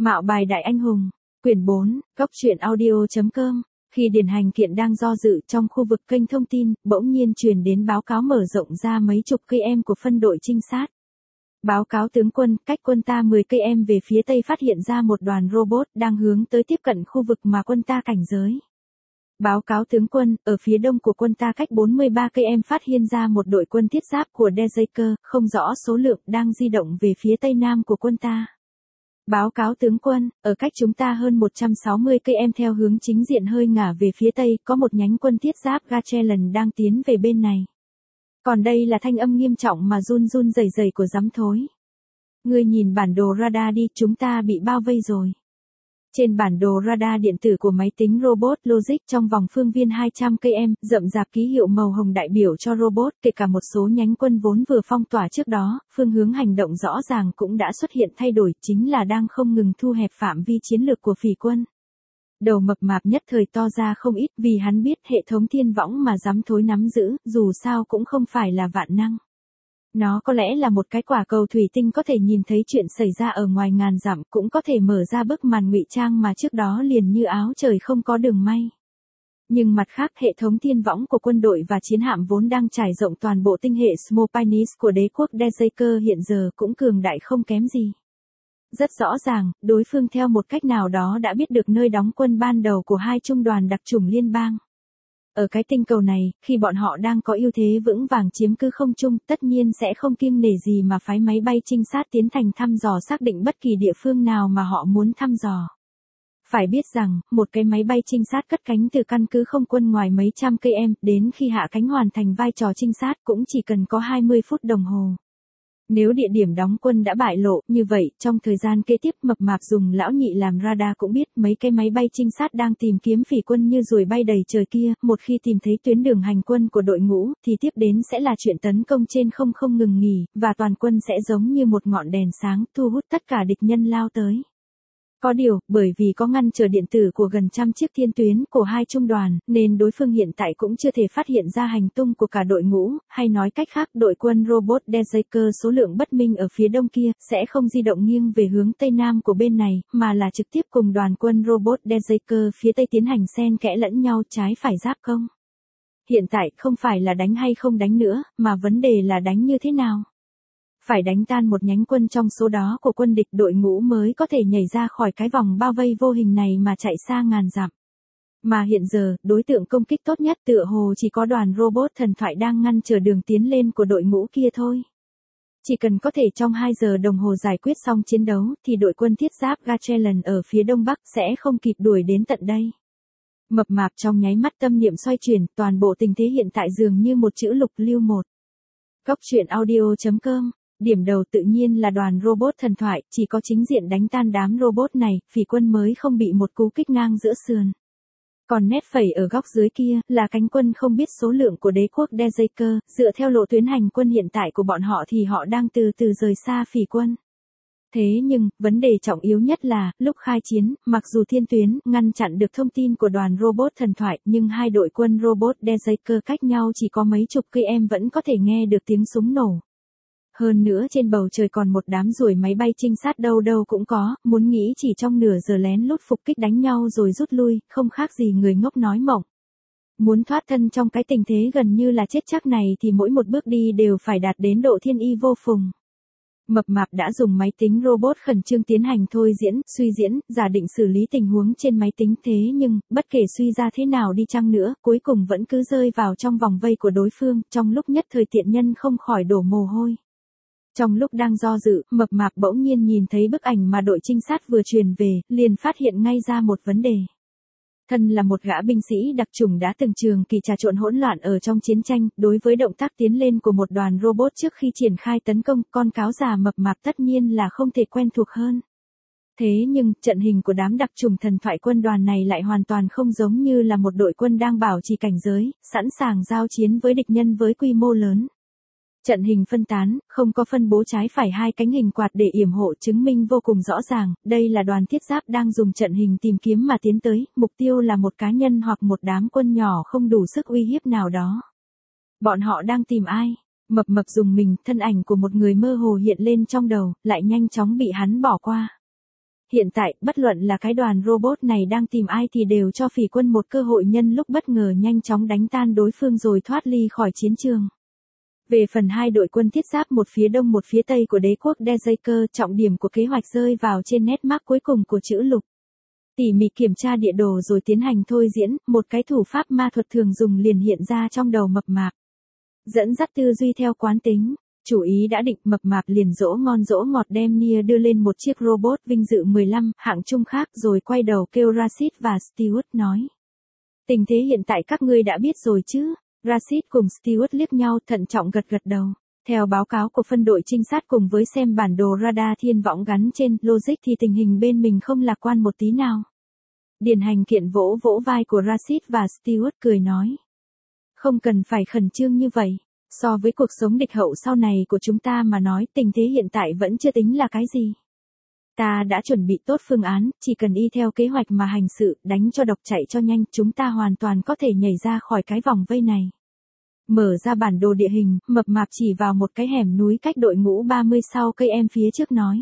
Mạo bài đại anh hùng. Quyển 4, Góc truyện audio.com. Khi Điền Hành Kiện đang do dự trong khu vực kênh thông tin, bỗng nhiên truyền đến báo cáo mở rộng ra mấy chục cây em của phân đội trinh sát. Báo cáo tướng quân, cách quân ta 10 cây em về phía tây phát hiện ra một đoàn robot đang hướng tới tiếp cận khu vực mà quân ta cảnh giới. Báo cáo tướng quân, ở phía đông của quân ta cách 43 cây em phát hiện ra một đội quân thiết giáp của Dejaker, không rõ số lượng, đang di động về phía tây nam của quân ta. Báo cáo tướng quân, ở cách chúng ta hơn 160 cây em theo hướng chính diện hơi ngả về phía tây, có một nhánh quân thiết giáp Gatchelan đang tiến về bên này. Còn đây là thanh âm nghiêm trọng mà run run rẩy rẩy của giám thối. Ngươi nhìn bản đồ radar đi, chúng ta bị bao vây rồi. Trên bản đồ radar điện tử của máy tính robot Logic trong vòng phương viên 200 cây em, rậm rạp ký hiệu màu hồng đại biểu cho robot, kể cả một số nhánh quân vốn vừa phong tỏa trước đó, phương hướng hành động rõ ràng cũng đã xuất hiện thay đổi, chính là đang không ngừng thu hẹp phạm vi chiến lược của phỉ quân. Đầu mập mạp nhất thời to ra không ít vì hắn biết hệ thống thiên võng mà giám thối nắm giữ, dù sao cũng không phải là vạn năng. Nó có lẽ là một cái quả cầu thủy tinh có thể nhìn thấy chuyện xảy ra ở ngoài ngàn dặm, cũng có thể mở ra bức màn ngụy trang mà trước đó liền như áo trời không có đường may. Nhưng mặt khác, hệ thống thiên võng của quân đội và chiến hạm vốn đang trải rộng toàn bộ tinh hệ Smopinis của đế quốc Dejaker hiện giờ cũng cường đại không kém gì. Rất rõ ràng, đối phương theo một cách nào đó đã biết được nơi đóng quân ban đầu của hai trung đoàn đặc chủng liên bang. Ở cái tinh cầu này, khi bọn họ đang có ưu thế vững vàng chiếm cứ không trung, tất nhiên sẽ không kiêng nể gì mà phái máy bay trinh sát tiến hành thăm dò xác định bất kỳ địa phương nào mà họ muốn thăm dò. Phải biết rằng, một cái máy bay trinh sát cất cánh từ căn cứ không quân ngoài mấy trăm cây em, đến khi hạ cánh hoàn thành vai trò trinh sát cũng chỉ cần có 20 phút đồng hồ. Nếu địa điểm đóng quân đã bại lộ, như vậy, trong thời gian kế tiếp mập mạp dùng lão nhị làm radar cũng biết mấy cái máy bay trinh sát đang tìm kiếm phỉ quân như ruồi bay đầy trời kia, một khi tìm thấy tuyến đường hành quân của đội ngũ, thì tiếp đến sẽ là chuyện tấn công trên không ngừng nghỉ, và toàn quân sẽ giống như một ngọn đèn sáng, thu hút tất cả địch nhân lao tới. Có điều, bởi vì có ngăn trở điện tử của gần trăm chiếc thiên tuyến của hai trung đoàn, nên đối phương hiện tại cũng chưa thể phát hiện ra hành tung của cả đội ngũ, hay nói cách khác đội quân robot Dejaker số lượng bất minh ở phía đông kia, sẽ không di động nghiêng về hướng tây nam của bên này, mà là trực tiếp cùng đoàn quân robot Dejaker phía tây tiến hành xen kẽ lẫn nhau trái phải giáp công. Hiện tại không phải là đánh hay không đánh nữa, mà vấn đề là đánh như thế nào. Phải đánh tan một nhánh quân trong số đó của quân địch, đội ngũ mới có thể nhảy ra khỏi cái vòng bao vây vô hình này mà chạy xa ngàn dặm. Mà hiện giờ, đối tượng công kích tốt nhất tựa hồ chỉ có đoàn robot thần thoại đang ngăn trở đường tiến lên của đội ngũ kia thôi. Chỉ cần có thể trong 2 giờ đồng hồ giải quyết xong chiến đấu, thì đội quân thiết giáp Gatchelan ở phía đông bắc sẽ không kịp đuổi đến tận đây. Mập mạp trong nháy mắt tâm niệm xoay chuyển, toàn bộ tình thế hiện tại dường như một chữ lục lưu một. Góc truyện audio.com. Điểm đầu tự nhiên là đoàn robot thần thoại, chỉ có chính diện đánh tan đám robot này, phỉ quân mới không bị một cú kích ngang giữa sườn. Còn nét phẩy ở góc dưới kia, là cánh quân không biết số lượng của đế quốc Dejaker, dựa theo lộ tuyến hành quân hiện tại của bọn họ thì họ đang từ từ rời xa phỉ quân. Thế nhưng, vấn đề trọng yếu nhất là, lúc khai chiến, mặc dù thiên tuyến ngăn chặn được thông tin của đoàn robot thần thoại, nhưng hai đội quân robot Dejaker cách nhau chỉ có mấy chục cây em vẫn có thể nghe được tiếng súng nổ. Hơn nữa trên bầu trời còn một đám ruồi máy bay trinh sát đâu đâu cũng có, muốn nghĩ chỉ trong nửa giờ lén lút phục kích đánh nhau rồi rút lui, không khác gì người ngốc nói mộng. Muốn thoát thân trong cái tình thế gần như là chết chắc này thì mỗi một bước đi đều phải đạt đến độ thiên y vô phùng. Mập mạp đã dùng máy tính robot khẩn trương tiến hành thôi diễn, suy diễn, giả định xử lý tình huống trên máy tính, thế nhưng, bất kể suy ra thế nào đi chăng nữa, cuối cùng vẫn cứ rơi vào trong vòng vây của đối phương, trong lúc nhất thời tiện nhân không khỏi đổ mồ hôi. Trong lúc đang do dự, mập mạp bỗng nhiên nhìn thấy bức ảnh mà đội trinh sát vừa truyền về, liền phát hiện ngay ra một vấn đề. Thân là một gã binh sĩ đặc chủng đã từng trường kỳ trà trộn hỗn loạn ở trong chiến tranh, đối với động tác tiến lên của một đoàn robot trước khi triển khai tấn công, con cáo già mập mạp tất nhiên là không thể quen thuộc hơn. Thế nhưng, trận hình của đám đặc chủng thần thoại quân đoàn này lại hoàn toàn không giống như là một đội quân đang bảo trì cảnh giới, sẵn sàng giao chiến với địch nhân với quy mô lớn. Trận hình phân tán, không có phân bố trái phải hai cánh hình quạt để yểm hộ, chứng minh vô cùng rõ ràng, đây là đoàn thiết giáp đang dùng trận hình tìm kiếm mà tiến tới, mục tiêu là một cá nhân hoặc một đám quân nhỏ không đủ sức uy hiếp nào đó. Bọn họ đang tìm ai? Mập mập dùng mình, thân ảnh của một người mơ hồ hiện lên trong đầu, lại nhanh chóng bị hắn bỏ qua. Hiện tại, bất luận là cái đoàn robot này đang tìm ai thì đều cho phỉ quân một cơ hội nhân lúc bất ngờ nhanh chóng đánh tan đối phương rồi thoát ly khỏi chiến trường. Về phần hai đội quân thiết giáp một phía đông một phía tây của đế quốc Berserker, trọng điểm của kế hoạch rơi vào trên nét mác cuối cùng của chữ lục. Tỉ mỉ kiểm tra địa đồ rồi tiến hành thôi diễn, một cái thủ pháp ma thuật thường dùng liền hiện ra trong đầu mập mạp. Dẫn dắt tư duy theo quán tính, chủ ý đã định, mập mạp liền dỗ ngon dỗ ngọt đem Nia đưa lên một chiếc robot vinh dự 15 hạng trung khác rồi quay đầu kêu Rashid và Stewart nói. Tình thế hiện tại các ngươi đã biết rồi chứ? Rashid cùng Stewart liếc nhau thận trọng gật gật đầu. Theo báo cáo của phân đội trinh sát cùng với xem bản đồ radar thiên võng gắn trên logic thì tình hình bên mình không lạc quan một tí nào. Điền Hành Kiện vỗ vỗ vai của Rashid và Stewart cười nói. Không cần phải khẩn trương như vậy. So với cuộc sống địch hậu sau này của chúng ta mà nói, tình thế hiện tại vẫn chưa tính là cái gì. Ta đã chuẩn bị tốt phương án, chỉ cần y theo kế hoạch mà hành sự, đánh cho độc chạy cho nhanh, chúng ta hoàn toàn có thể nhảy ra khỏi cái vòng vây này. Mở ra bản đồ địa hình, mập mạp chỉ vào một cái hẻm núi cách đội ngũ 30 sau cây em phía trước nói.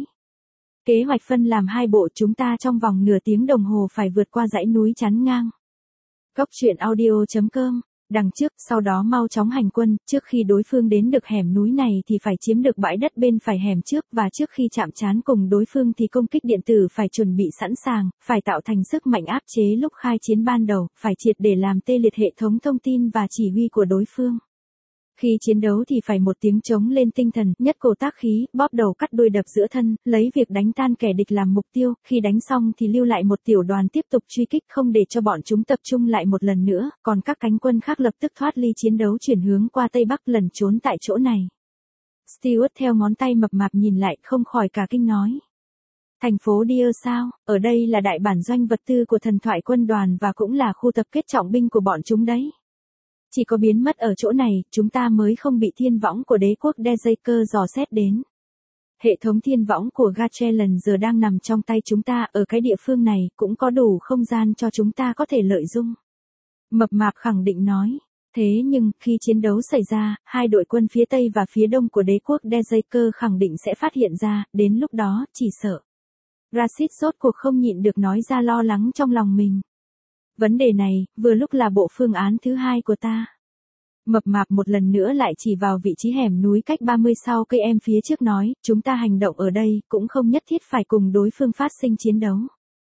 Kế hoạch phân làm hai bộ, chúng ta trong vòng nửa tiếng đồng hồ phải vượt qua dãy núi chắn ngang. Cốc truyện audio.com. Đằng trước, sau đó mau chóng hành quân, trước khi đối phương đến được hẻm núi này thì phải chiếm được bãi đất bên phải hẻm trước và trước khi chạm trán cùng đối phương thì công kích điện tử phải chuẩn bị sẵn sàng, phải tạo thành sức mạnh áp chế lúc khai chiến ban đầu, phải triệt để làm tê liệt hệ thống thông tin và chỉ huy của đối phương. Khi chiến đấu thì phải một tiếng trống lên tinh thần, nhất cổ tác khí, bóp đầu cắt đuôi đập giữa thân, lấy việc đánh tan kẻ địch làm mục tiêu, khi đánh xong thì lưu lại một tiểu đoàn tiếp tục truy kích không để cho bọn chúng tập trung lại một lần nữa, còn các cánh quân khác lập tức thoát ly chiến đấu chuyển hướng qua Tây Bắc lẩn trốn tại chỗ này. Stewart theo ngón tay mập mạp nhìn lại không khỏi cả kinh nói. Thành phố Deer sao, ở đây là đại bản doanh vật tư của thần thoại quân đoàn và cũng là khu tập kết trọng binh của bọn chúng đấy. Chỉ có biến mất ở chỗ này, chúng ta mới không bị thiên võng của đế quốc Berserker dò xét đến. Hệ thống thiên võng của Gatreland giờ đang nằm trong tay chúng ta, ở cái địa phương này cũng có đủ không gian cho chúng ta có thể lợi dụng. Mập mạp khẳng định nói. Thế nhưng, khi chiến đấu xảy ra, hai đội quân phía Tây và phía Đông của đế quốc Berserker khẳng định sẽ phát hiện ra, đến lúc đó, chỉ sợ. Rashid rốt cuộc không nhịn được nói ra lo lắng trong lòng mình. Vấn đề này, vừa lúc là bộ phương án thứ hai của ta. Mập mạp một lần nữa lại chỉ vào vị trí hẻm núi cách 30 sau cây em phía trước nói, chúng ta hành động ở đây, cũng không nhất thiết phải cùng đối phương phát sinh chiến đấu.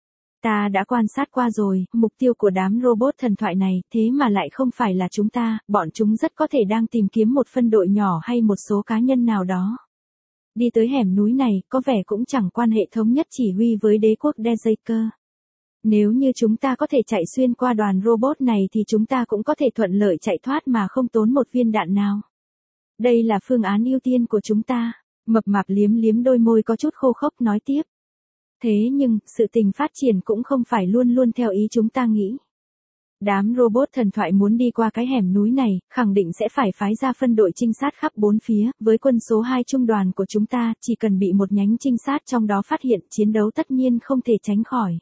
Ta đã quan sát qua rồi, mục tiêu của đám robot thần thoại này, thế mà lại không phải là chúng ta, bọn chúng rất có thể đang tìm kiếm một phân đội nhỏ hay một số cá nhân nào đó. Đi tới hẻm núi này, có vẻ cũng chẳng quan hệ thống nhất chỉ huy với đế quốc Berserker. Nếu như chúng ta có thể chạy xuyên qua đoàn robot này thì chúng ta cũng có thể thuận lợi chạy thoát mà không tốn một viên đạn nào. Đây là phương án ưu tiên của chúng ta. Mập mạp liếm liếm đôi môi có chút khô khốc nói tiếp. Thế nhưng, sự tình phát triển cũng không phải luôn luôn theo ý chúng ta nghĩ. Đám robot thần thoại muốn đi qua cái hẻm núi này, khẳng định sẽ phải phái ra phân đội trinh sát khắp bốn phía, với quân số 2 trung đoàn của chúng ta, chỉ cần bị một nhánh trinh sát trong đó phát hiện, chiến đấu tất nhiên không thể tránh khỏi.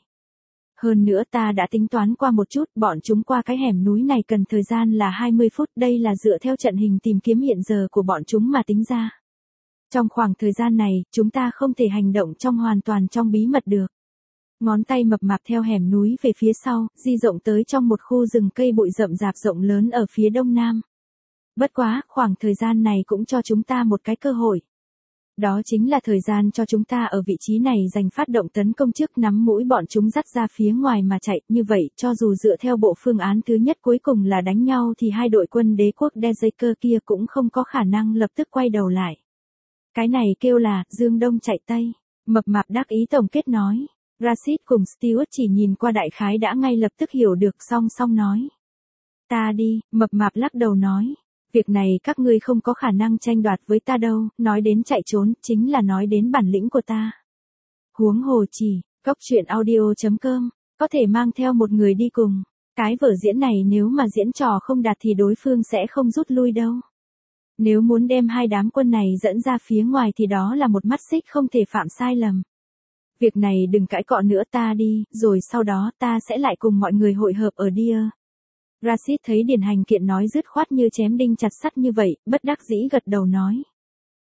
Hơn nữa ta đã tính toán qua một chút, bọn chúng qua cái hẻm núi này cần thời gian là 20 phút, đây là dựa theo trận hình tìm kiếm hiện giờ của bọn chúng mà tính ra. Trong khoảng thời gian này, chúng ta không thể hành động hoàn toàn trong bí mật được. Ngón tay mập mạp theo hẻm núi về phía sau, di rộng tới trong một khu rừng cây bụi rậm rạp rộng lớn ở phía đông nam. Bất quá, khoảng thời gian này cũng cho chúng ta một cái cơ hội. Đó chính là thời gian cho chúng ta ở vị trí này dành phát động tấn công trước nắm mũi bọn chúng dắt ra phía ngoài mà chạy. Như vậy, cho dù dựa theo bộ phương án thứ nhất cuối cùng là đánh nhau thì hai đội quân đế quốc Berserker kia cũng không có khả năng lập tức quay đầu lại. Cái này kêu là, dương đông chạy tây. Mập mạp đắc ý tổng kết nói. Rashid cùng Stewart chỉ nhìn qua đại khái đã ngay lập tức hiểu được song song nói. Ta đi, mập mạp lắc đầu nói. Việc này các ngươi không có khả năng tranh đoạt với ta đâu, nói đến chạy trốn, chính là nói đến bản lĩnh của ta. Huống hồ chỉ, cốc truyện audio.com, có thể mang theo một người đi cùng. Cái vở diễn này nếu mà diễn trò không đạt thì đối phương sẽ không rút lui đâu. Nếu muốn đem hai đám quân này dẫn ra phía ngoài thì đó là một mắt xích không thể phạm sai lầm. Việc này đừng cãi cọ nữa, ta đi, rồi sau đó ta sẽ lại cùng mọi người hội hợp ở Deer. Rashid thấy Điền Hành Kiện nói dứt khoát như chém đinh chặt sắt như vậy, bất đắc dĩ gật đầu nói.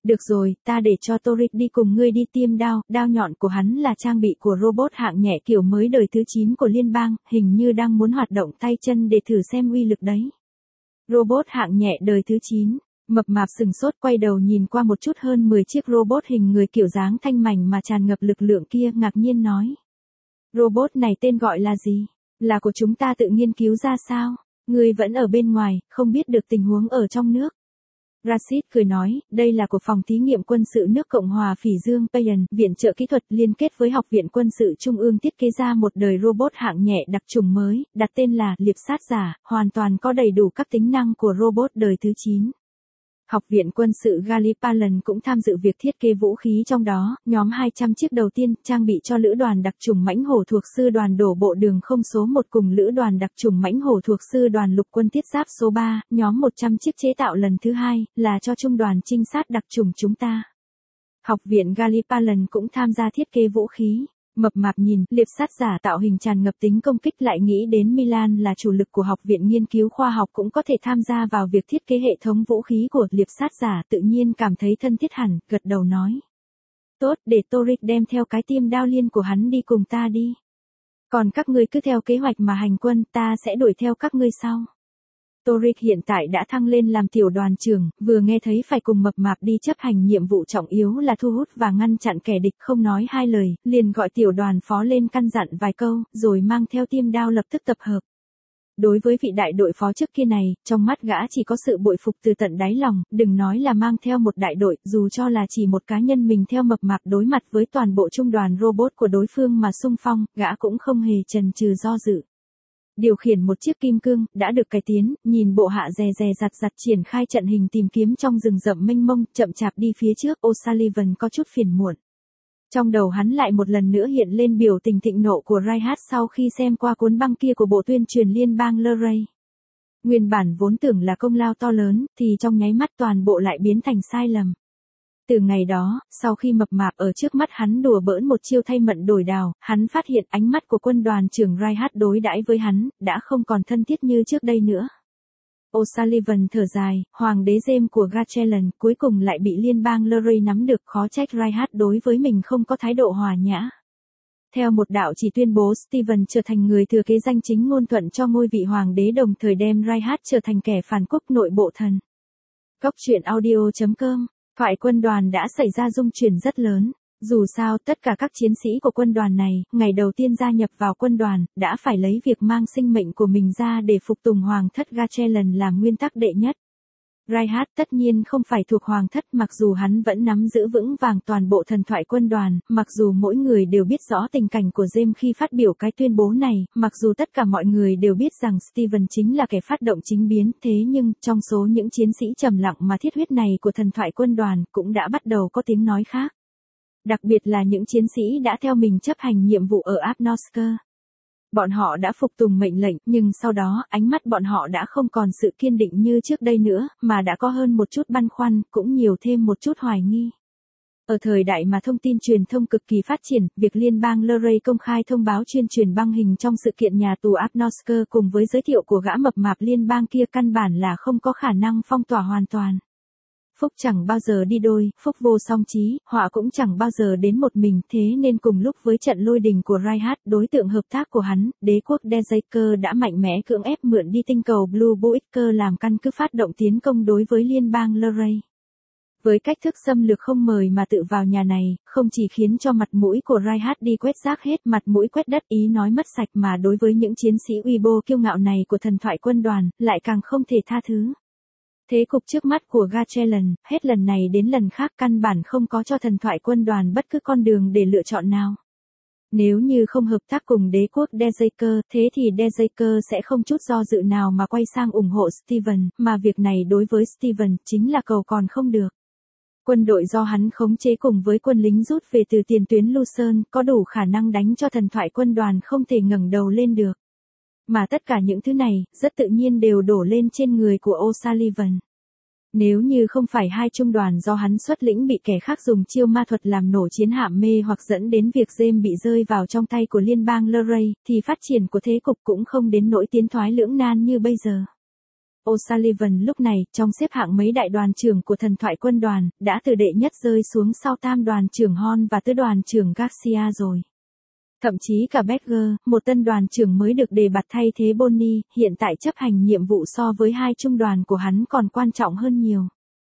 Được rồi, ta để cho Torik đi cùng ngươi đi tiêm đao, đao nhọn của hắn là trang bị của robot hạng nhẹ kiểu mới đời thứ 9 của liên bang, hình như đang muốn hoạt động tay chân để thử xem uy lực đấy. Robot hạng nhẹ đời thứ 9, mập mạp sừng sốt quay đầu nhìn qua một chút hơn 10 chiếc robot hình người kiểu dáng thanh mảnh mà tràn ngập lực lượng kia ngạc nhiên nói. Robot này tên gọi là gì? Là của chúng ta tự nghiên cứu ra sao? Ngươi vẫn ở bên ngoài, không biết được tình huống ở trong nước. Rashid cười nói, đây là của phòng thí nghiệm quân sự nước Cộng hòa Phỉ Dương Payan, viện trợ kỹ thuật liên kết với Học viện Quân sự Trung ương thiết kế ra một đời robot hạng nhẹ đặc trùng mới, đặt tên là liệp sát giả, hoàn toàn có đầy đủ các tính năng của robot đời thứ 9. Học viện Quân sự Gallipoli cũng tham dự việc thiết kế vũ khí trong đó, nhóm 200 chiếc đầu tiên trang bị cho lữ đoàn đặc chủng mãnh hổ thuộc sư đoàn đổ bộ đường không số 1 cùng lữ đoàn đặc chủng mãnh hổ thuộc sư đoàn lục quân thiết giáp số 3, nhóm 100 chiếc chế tạo lần thứ 2 là cho trung đoàn trinh sát đặc chủng chúng ta. Học viện Gallipoli cũng tham gia thiết kế vũ khí. Mập mạp nhìn, liệp sát giả tạo hình tràn ngập tính công kích lại nghĩ đến Milan là chủ lực của học viện nghiên cứu khoa học cũng có thể tham gia vào việc thiết kế hệ thống vũ khí của liệp sát giả tự nhiên cảm thấy thân thiết hẳn, gật đầu nói. Tốt, để Torik đem theo cái tiêm đao liên của hắn đi cùng ta đi. Còn các ngươi cứ theo kế hoạch mà hành quân, ta sẽ đuổi theo các ngươi sau. Torik hiện tại đã thăng lên làm tiểu đoàn trưởng, vừa nghe thấy phải cùng mập mạp đi chấp hành nhiệm vụ trọng yếu là thu hút và ngăn chặn kẻ địch không nói hai lời, liền gọi tiểu đoàn phó lên căn dặn vài câu, rồi mang theo tiêm đao lập tức tập hợp. Đối với vị đại đội phó trước kia này, trong mắt gã chỉ có sự bội phục từ tận đáy lòng, đừng nói là mang theo một đại đội, dù cho là chỉ một cá nhân mình theo mập mạp đối mặt với toàn bộ trung đoàn robot của đối phương mà xung phong, gã cũng không hề chần chừ do dự. Điều khiển một chiếc kim cương, đã được cải tiến, nhìn bộ hạ dè dè dặt dặt triển khai trận hình tìm kiếm trong rừng rậm mênh mông, chậm chạp đi phía trước, O'Sullivan có chút phiền muộn. Trong đầu hắn lại một lần nữa hiện lên biểu tình thịnh nộ của Reinhardt sau khi xem qua cuốn băng kia của bộ tuyên truyền liên bang Luray. Nguyên bản vốn tưởng là công lao to lớn, thì trong nháy mắt toàn bộ lại biến thành sai lầm. Từ ngày đó, sau khi mập mạp ở trước mắt hắn đùa bỡn một chiêu thay mận đổi đào, hắn phát hiện ánh mắt của quân đoàn trưởng Reinhardt đối đãi với hắn, đã không còn thân thiết như trước đây nữa. O'Sullivan thở dài, hoàng đế James của Gatchelan cuối cùng lại bị liên bang Luray nắm được, khó trách Reinhardt đối với mình không có thái độ hòa nhã. Theo một đạo chỉ tuyên bố Stephen trở thành người thừa kế danh chính ngôn thuận cho ngôi vị hoàng đế đồng thời đem Reinhardt trở thành kẻ phản quốc nội bộ thần. Góc truyện audio.com. Thoại quân đoàn đã xảy ra rung chuyển rất lớn. Dù sao, tất cả các chiến sĩ của quân đoàn này, ngày đầu tiên gia nhập vào quân đoàn, đã phải lấy việc mang sinh mệnh của mình ra để phục tùng hoàng thất Gatchelan làm nguyên tắc đệ nhất. Reinhardt tất nhiên không phải thuộc hoàng thất mặc dù hắn vẫn nắm giữ vững vàng toàn bộ thần thoại quân đoàn, mặc dù mỗi người đều biết rõ tình cảnh của James khi phát biểu cái tuyên bố này, mặc dù tất cả mọi người đều biết rằng Stephen chính là kẻ phát động chính biến, thế nhưng, trong số những chiến sĩ trầm lặng mà thiết huyết này của thần thoại quân đoàn, cũng đã bắt đầu có tiếng nói khác. Đặc biệt là những chiến sĩ đã theo mình chấp hành nhiệm vụ ở Abnosker. Bọn họ đã phục tùng mệnh lệnh, nhưng sau đó, ánh mắt bọn họ đã không còn sự kiên định như trước đây nữa, mà đã có hơn một chút băn khoăn, cũng nhiều thêm một chút hoài nghi. Ở thời đại mà thông tin truyền thông cực kỳ phát triển, việc liên bang Luray công khai thông báo chuyên truyền băng hình trong sự kiện nhà tù Abnosker cùng với giới thiệu của gã mập mạp liên bang kia căn bản là không có khả năng phong tỏa hoàn toàn. Phúc chẳng bao giờ đi đôi, phúc vô song chí, họa cũng chẳng bao giờ đến một mình, thế nên cùng lúc với trận lôi đình của Reinhardt, đối tượng hợp tác của hắn, đế quốc Dejaker đã mạnh mẽ cưỡng ép mượn đi tinh cầu Blue Boiker làm căn cứ phát động tiến công đối với liên bang Luray. Với cách thức xâm lược không mời mà tự vào nhà này, không chỉ khiến cho mặt mũi của Reinhardt đi quét rác hết mặt mũi quét đất ý nói mất sạch mà đối với những chiến sĩ uy bô kiêu ngạo này của thần thoại quân đoàn, lại càng không thể tha thứ. Thế cục trước mắt của Gatchelan, hết lần này đến lần khác căn bản không có cho thần thoại quân đoàn bất cứ con đường để lựa chọn nào. Nếu như không hợp tác cùng đế quốc Dejaker, thế thì Dejaker sẽ không chút do dự nào mà quay sang ủng hộ Stephen, mà việc này đối với Stephen chính là cầu còn không được. Quân đội do hắn khống chế cùng với quân lính rút về từ tiền tuyến Lucerne có đủ khả năng đánh cho thần thoại quân đoàn không thể ngẩng đầu lên được. Mà tất cả những thứ này, rất tự nhiên đều đổ lên trên người của O'Sullivan. Nếu như không phải hai trung đoàn do hắn xuất lĩnh bị kẻ khác dùng chiêu ma thuật làm nổ chiến hạm mê hoặc dẫn đến việc James bị rơi vào trong tay của liên bang Luray, thì phát triển của thế cục cũng không đến nỗi tiến thoái lưỡng nan như bây giờ. O'Sullivan lúc này, trong xếp hạng mấy đại đoàn trưởng của thần thoại quân đoàn, đã từ đệ nhất rơi xuống sau tam đoàn trưởng Horn và tứ đoàn trưởng Garcia rồi. Thậm chí cả Badger, một tân đoàn trưởng mới được đề bạt thay thế Bonnie, hiện tại chấp hành nhiệm vụ so với hai trung đoàn của hắn còn quan trọng hơn nhiều.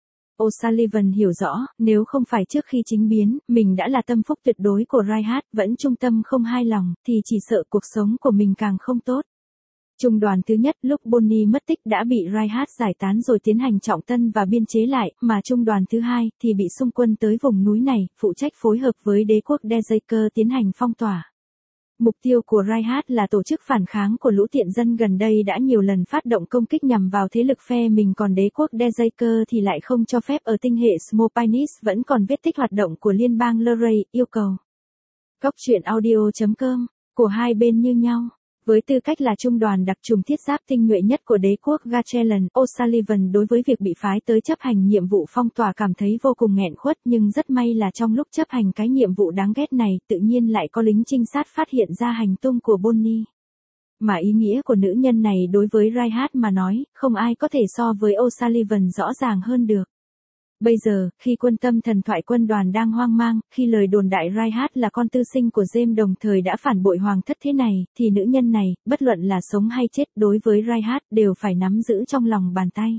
O'Sullivan hiểu rõ, nếu không phải trước khi chính biến, mình đã là tâm phúc tuyệt đối của Reinhardt, vẫn trung tâm không hai lòng, thì chỉ sợ cuộc sống của mình càng không tốt. Trung đoàn thứ nhất lúc Bonnie mất tích đã bị Reinhardt giải tán rồi tiến hành trọng tân và biên chế lại, mà trung đoàn thứ hai thì bị xung quân tới vùng núi này, phụ trách phối hợp với đế quốc Dejaker tiến hành phong tỏa. Mục tiêu của Reinhardt là tổ chức phản kháng của lũ tiện dân gần đây đã nhiều lần phát động công kích nhằm vào thế lực phe mình, còn đế quốc Dejaker thì lại không cho phép. Ở tinh hệ Smopinis vẫn còn vết tích hoạt động của liên bang Luray, yêu cầu. Góc truyện audio.com, của hai bên như nhau. Với tư cách là trung đoàn đặc trùng thiết giáp tinh nhuệ nhất của đế quốc Gatchelan, O'Sullivan đối với việc bị phái tới chấp hành nhiệm vụ phong tỏa cảm thấy vô cùng nghẹn khuất, nhưng rất may là trong lúc chấp hành cái nhiệm vụ đáng ghét này, tự nhiên lại có lính trinh sát phát hiện ra hành tung của Bonnie. Mà ý nghĩa của nữ nhân này đối với Reinhardt mà nói, không ai có thể so với O'Sullivan rõ ràng hơn được. Bây giờ, khi quân tâm thần thoại quân đoàn đang hoang mang, khi lời đồn đại Reinhardt là con tư sinh của James đồng thời đã phản bội hoàng thất thế này, thì nữ nhân này, bất luận là sống hay chết đối với Reinhardt đều phải nắm giữ trong lòng bàn tay.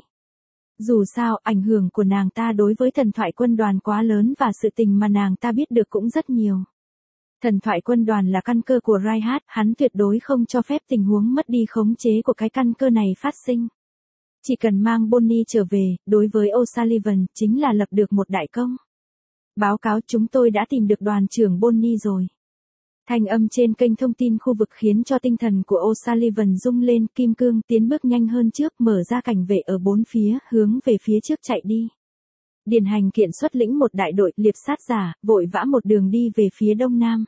Dù sao, ảnh hưởng của nàng ta đối với thần thoại quân đoàn quá lớn và sự tình mà nàng ta biết được cũng rất nhiều. Thần thoại quân đoàn là căn cơ của Reinhardt, hắn tuyệt đối không cho phép tình huống mất đi khống chế của cái căn cơ này phát sinh. Chỉ cần mang Bonnie trở về, đối với O'Sullivan, chính là lập được một đại công. Báo cáo chúng tôi đã tìm được đoàn trưởng Bonnie rồi. Thanh âm trên kênh thông tin khu vực khiến cho tinh thần của O'Sullivan rung lên, kim cương tiến bước nhanh hơn trước, mở ra cảnh vệ ở bốn phía, hướng về phía trước chạy đi. Điền Hành Kiện xuất lĩnh một đại đội liệp sát giả, vội vã một đường đi về phía đông nam.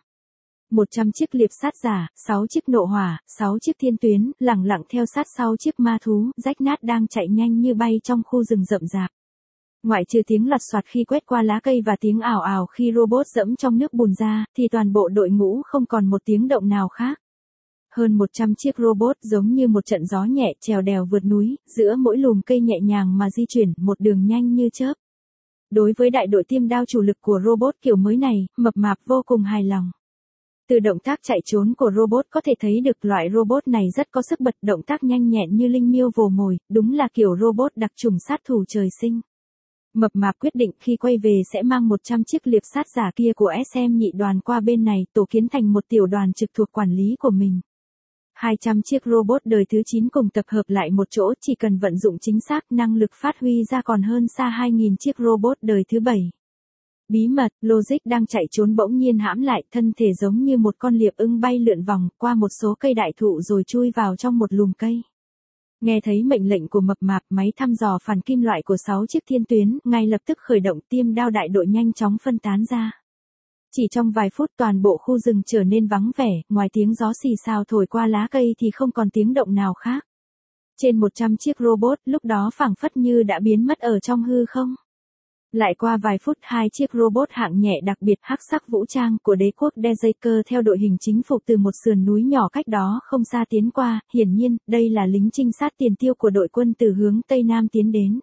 100 chiếc liệp sát giả, 6 chiếc nộ hỏa, 6 chiếc thiên tuyến, lẳng lặng theo sát sau chiếc ma thú, rách nát đang chạy nhanh như bay trong khu rừng rậm rạp. Ngoại trừ tiếng lặt xoạt khi quét qua lá cây và tiếng ảo ảo khi robot dẫm trong nước bùn ra, thì toàn bộ đội ngũ không còn một tiếng động nào khác. Hơn 100 chiếc robot giống như một trận gió nhẹ trèo đèo vượt núi, giữa mỗi lùm cây nhẹ nhàng mà di chuyển, một đường nhanh như chớp. Đối với đại đội tiêm đao chủ lực của robot kiểu mới này, Mập Mạp vô cùng hài lòng. Từ động tác chạy trốn của robot có thể thấy được loại robot này rất có sức bật, động tác nhanh nhẹn như linh miêu vồ mồi, đúng là kiểu robot đặc trùng sát thủ trời sinh. Mập Mạp quyết định khi quay về sẽ mang 100 chiếc liệp sát giả kia của SM nhị đoàn qua bên này, tổ kiến thành một tiểu đoàn trực thuộc quản lý của mình. 200 chiếc robot đời thứ 9 cùng tập hợp lại một chỗ, chỉ cần vận dụng chính xác, năng lực phát huy ra còn hơn xa 2.000 chiếc robot đời thứ 7. Bí mật, Logic đang chạy trốn bỗng nhiên hãm lại, thân thể giống như một con liệp ưng bay lượn vòng qua một số cây đại thụ rồi chui vào trong một lùm cây. Nghe thấy mệnh lệnh của Mập Mạp, máy thăm dò phản kim loại của 6 chiếc thiên tuyến ngay lập tức khởi động, tiêm đao đại đội nhanh chóng phân tán ra. Chỉ trong vài phút toàn bộ khu rừng trở nên vắng vẻ, ngoài tiếng gió xì xào thổi qua lá cây thì không còn tiếng động nào khác. Trên 100 chiếc robot lúc đó phảng phất như đã biến mất ở trong hư không. Lại qua vài phút, 2 chiếc robot hạng nhẹ đặc biệt hắc sắc vũ trang của đế quốc Dejaker theo đội hình chính phục từ một sườn núi nhỏ cách đó không xa tiến qua, hiển nhiên, đây là lính trinh sát tiền tiêu của đội quân từ hướng Tây Nam tiến đến.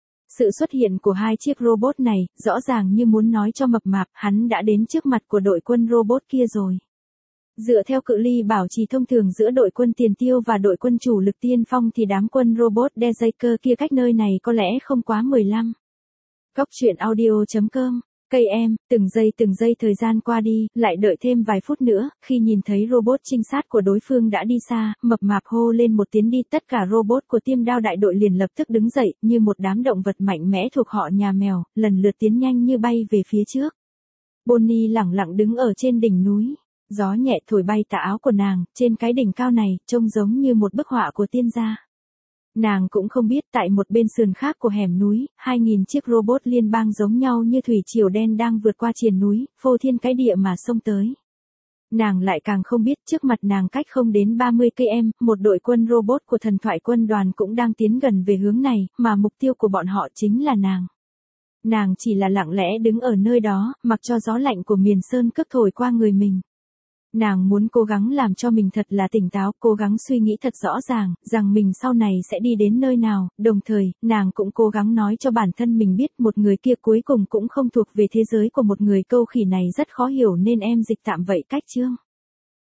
Sự xuất hiện của 2 chiếc robot này, rõ ràng như muốn nói cho Mập Mạp, hắn đã đến trước mặt của đội quân robot kia rồi. Dựa theo cự ly bảo trì thông thường giữa đội quân tiền tiêu và đội quân chủ lực tiên phong thì đám quân robot Dejaker kia cách nơi này có lẽ không quá 15. Góc truyện audio.com, cây em, từng giây thời gian qua đi, lại đợi thêm vài phút nữa, khi nhìn thấy robot trinh sát của đối phương đã đi xa, Mập Mạp hô lên một tiếng đi, tất cả robot của tiêm đao đại đội liền lập tức đứng dậy, như một đám động vật mạnh mẽ thuộc họ nhà mèo, lần lượt tiến nhanh như bay về phía trước. Bonnie lẳng lặng đứng ở trên đỉnh núi, gió nhẹ thổi bay tà áo của nàng, trên cái đỉnh cao này, trông giống như một bức họa của tiên gia. Nàng cũng không biết tại một bên sườn khác của hẻm núi, 2.000 chiếc robot liên bang giống nhau như thủy triều đen đang vượt qua triền núi, phô thiên cái địa mà xông tới. Nàng lại càng không biết trước mặt nàng cách không đến 30 km, một đội quân robot của thần thoại quân đoàn cũng đang tiến gần về hướng này, mà mục tiêu của bọn họ chính là nàng. Nàng chỉ là lặng lẽ đứng ở nơi đó, mặc cho gió lạnh của miền sơn cước thổi qua người mình. Nàng muốn cố gắng làm cho mình thật là tỉnh táo, cố gắng suy nghĩ thật rõ ràng, rằng mình sau này sẽ đi đến nơi nào, đồng thời, nàng cũng cố gắng nói cho bản thân mình biết một người kia cuối cùng cũng không thuộc về thế giới của một người. Câu khỉ này rất khó hiểu nên em dịch tạm vậy cách chương.